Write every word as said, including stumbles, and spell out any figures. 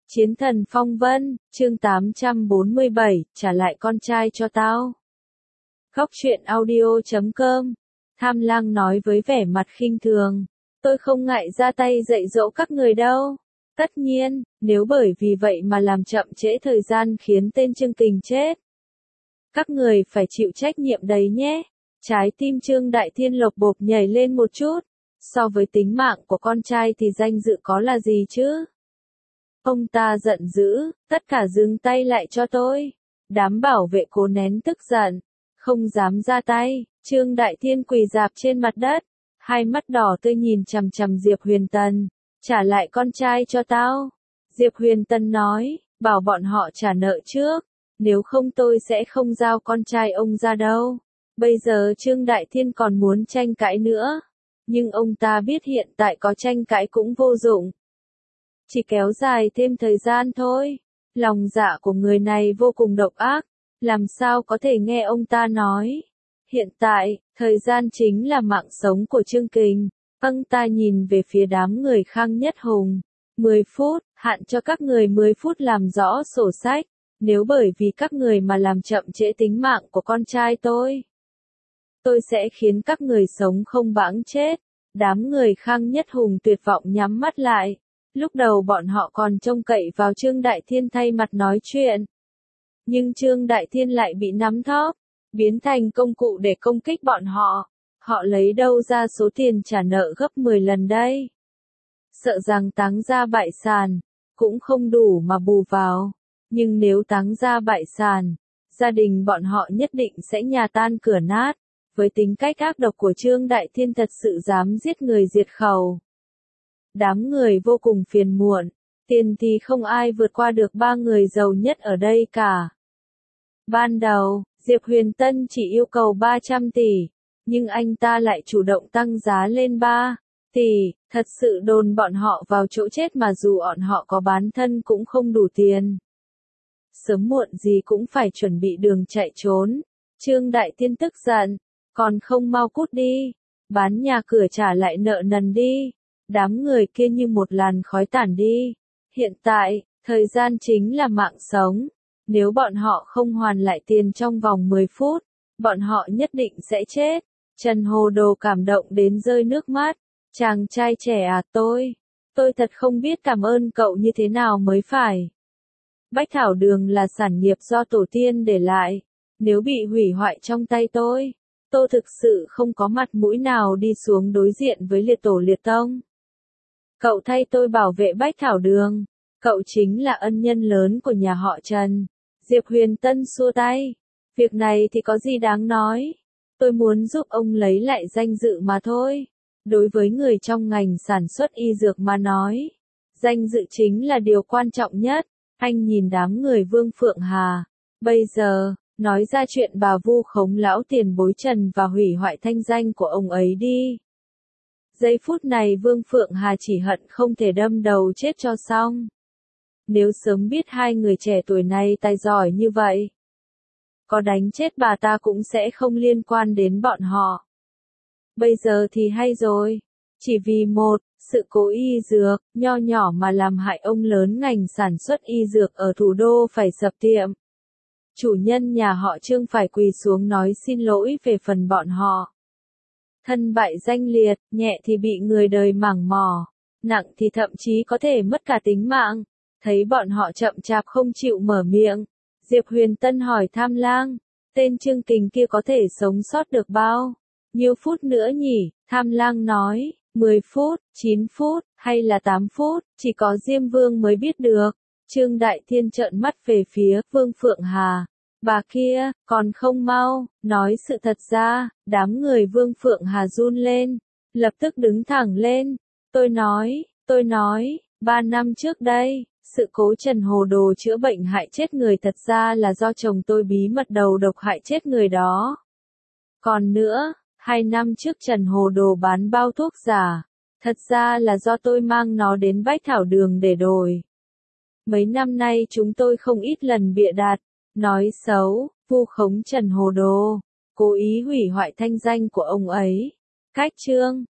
Chiến thần phong vân, chương tám trăm bốn mươi bảy, trả lại con trai cho tao. Góc truyện audio chấm com. Tham Lang nói với vẻ mặt khinh thường. Tôi không ngại ra tay dạy dỗ các người đâu. Tất nhiên, nếu bởi vì vậy mà làm chậm trễ thời gian khiến tên Trương Kình chết, các người phải chịu trách nhiệm đấy nhé. Trái tim Trương Đại Thiên lộc bộp nhảy lên một chút. So với tính mạng của con trai thì danh dự có là gì chứ? Ông ta giận dữ, tất cả dừng tay lại cho tôi. Đám bảo vệ cố nén tức giận, không dám ra tay. Trương Đại Thiên quỳ rạp trên mặt đất, hai mắt đỏ tươi nhìn chằm chằm Diệp Huyền Tần. Trả lại con trai cho tao. Diệp Huyền Tần nói, bảo bọn họ trả nợ trước, nếu không tôi sẽ không giao con trai ông ra đâu. Bây giờ Trương Đại Thiên còn muốn tranh cãi nữa, nhưng ông ta biết hiện tại có tranh cãi cũng vô dụng. Chỉ kéo dài thêm thời gian thôi. Lòng dạ của người này vô cùng độc ác, làm sao có thể nghe ông ta nói. Hiện tại, thời gian chính là mạng sống của Trương Kình. Ông ta nhìn về phía đám người Khang Nhất Hùng. mười phút, hạn cho các người mười phút làm rõ sổ sách. Nếu bởi vì các người mà làm chậm trễ tính mạng của con trai tôi, tôi sẽ khiến các người sống không bẵng chết. Đám người Khang Nhất Hùng tuyệt vọng nhắm mắt lại. Lúc đầu bọn họ còn trông cậy vào Trương Đại Thiên thay mặt nói chuyện. Nhưng Trương Đại Thiên lại bị nắm thóp, biến thành công cụ để công kích bọn họ. Họ lấy đâu ra số tiền trả nợ gấp mười lần đây? Sợ rằng táng ra bại sản, cũng không đủ mà bù vào. Nhưng nếu táng ra bại sản, gia đình bọn họ nhất định sẽ nhà tan cửa nát. Với tính cách ác độc của Trương Đại Thiên thật sự dám giết người diệt khẩu. Đám người vô cùng phiền muộn, tiền thì không ai vượt qua được ba người giàu nhất ở đây cả. Ban đầu, Diệp Huyền Tân chỉ yêu cầu ba trăm tỷ, nhưng anh ta lại chủ động tăng giá lên ba tỷ, thật sự đồn bọn họ vào chỗ chết mà dù bọn họ có bán thân cũng không đủ tiền. Sớm muộn gì cũng phải chuẩn bị đường chạy trốn. Trương Đại Thiên tức giận, còn không mau cút đi, bán nhà cửa trả lại nợ nần đi. Đám người kia như một làn khói tản đi. Hiện tại, thời gian chính là mạng sống. Nếu bọn họ không hoàn lại tiền trong vòng mười phút, bọn họ nhất định sẽ chết. Trần Hồ Đồ cảm động đến rơi nước mắt. Chàng trai trẻ à, tôi, tôi thật không biết cảm ơn cậu như thế nào mới phải. Bách Thảo Đường là sản nghiệp do tổ tiên để lại. Nếu bị hủy hoại trong tay tôi, tôi thực sự không có mặt mũi nào đi xuống đối diện với liệt tổ liệt tông. Cậu thay tôi bảo vệ Bách Thảo Đường. Cậu chính là ân nhân lớn của nhà họ Trần. Diệp Huyền Tân xua tay. Việc này thì có gì đáng nói. Tôi muốn giúp ông lấy lại danh dự mà thôi. Đối với người trong ngành sản xuất y dược mà nói, danh dự chính là điều quan trọng nhất. Anh nhìn đám người Vương Phượng Hà. Bây giờ, nói ra chuyện bà vu khống lão tiền bối Trần và hủy hoại thanh danh của ông ấy đi. Giây phút này Vương Phượng Hà chỉ hận không thể đâm đầu chết cho xong. Nếu sớm biết hai người trẻ tuổi này tài giỏi như vậy, có đánh chết bà ta cũng sẽ không liên quan đến bọn họ. Bây giờ thì hay rồi. Chỉ vì một sự cố y dược nho nhỏ mà làm hại ông lớn ngành sản xuất y dược ở thủ đô phải sập tiệm. Chủ nhân nhà họ Trương phải quỳ xuống nói xin lỗi về phần bọn họ. Thân bại danh liệt, nhẹ thì bị người đời mảng mỏ, nặng thì thậm chí có thể mất cả tính mạng. Thấy bọn họ chậm chạp không chịu mở miệng, Diệp Huyền Tân hỏi Tham Lang, tên Trương Kình kia có thể sống sót được bao nhiêu phút nữa nhỉ? Tham Lang nói, mười phút, chín phút, hay là tám phút, chỉ có Diêm Vương mới biết được. Trương Đại Thiên trợn mắt về phía Vương Phượng Hà. Bà kia, còn không mau, nói sự thật ra. Đám người Vương Phượng Hà run lên, lập tức đứng thẳng lên. Tôi nói, tôi nói, ba năm trước đây, sự cố Trần Hồ Đồ chữa bệnh hại chết người thật ra là do chồng tôi bí mật đầu độc hại chết người đó. Còn nữa, hai năm trước Trần Hồ Đồ bán bao thuốc giả, thật ra là do tôi mang nó đến Bách Thảo Đường để đổi. Mấy năm nay chúng tôi không ít lần bịa đặt, nói xấu, vu khống Trần Hồ Đồ, cố ý hủy hoại thanh danh của ông ấy. Cách Trương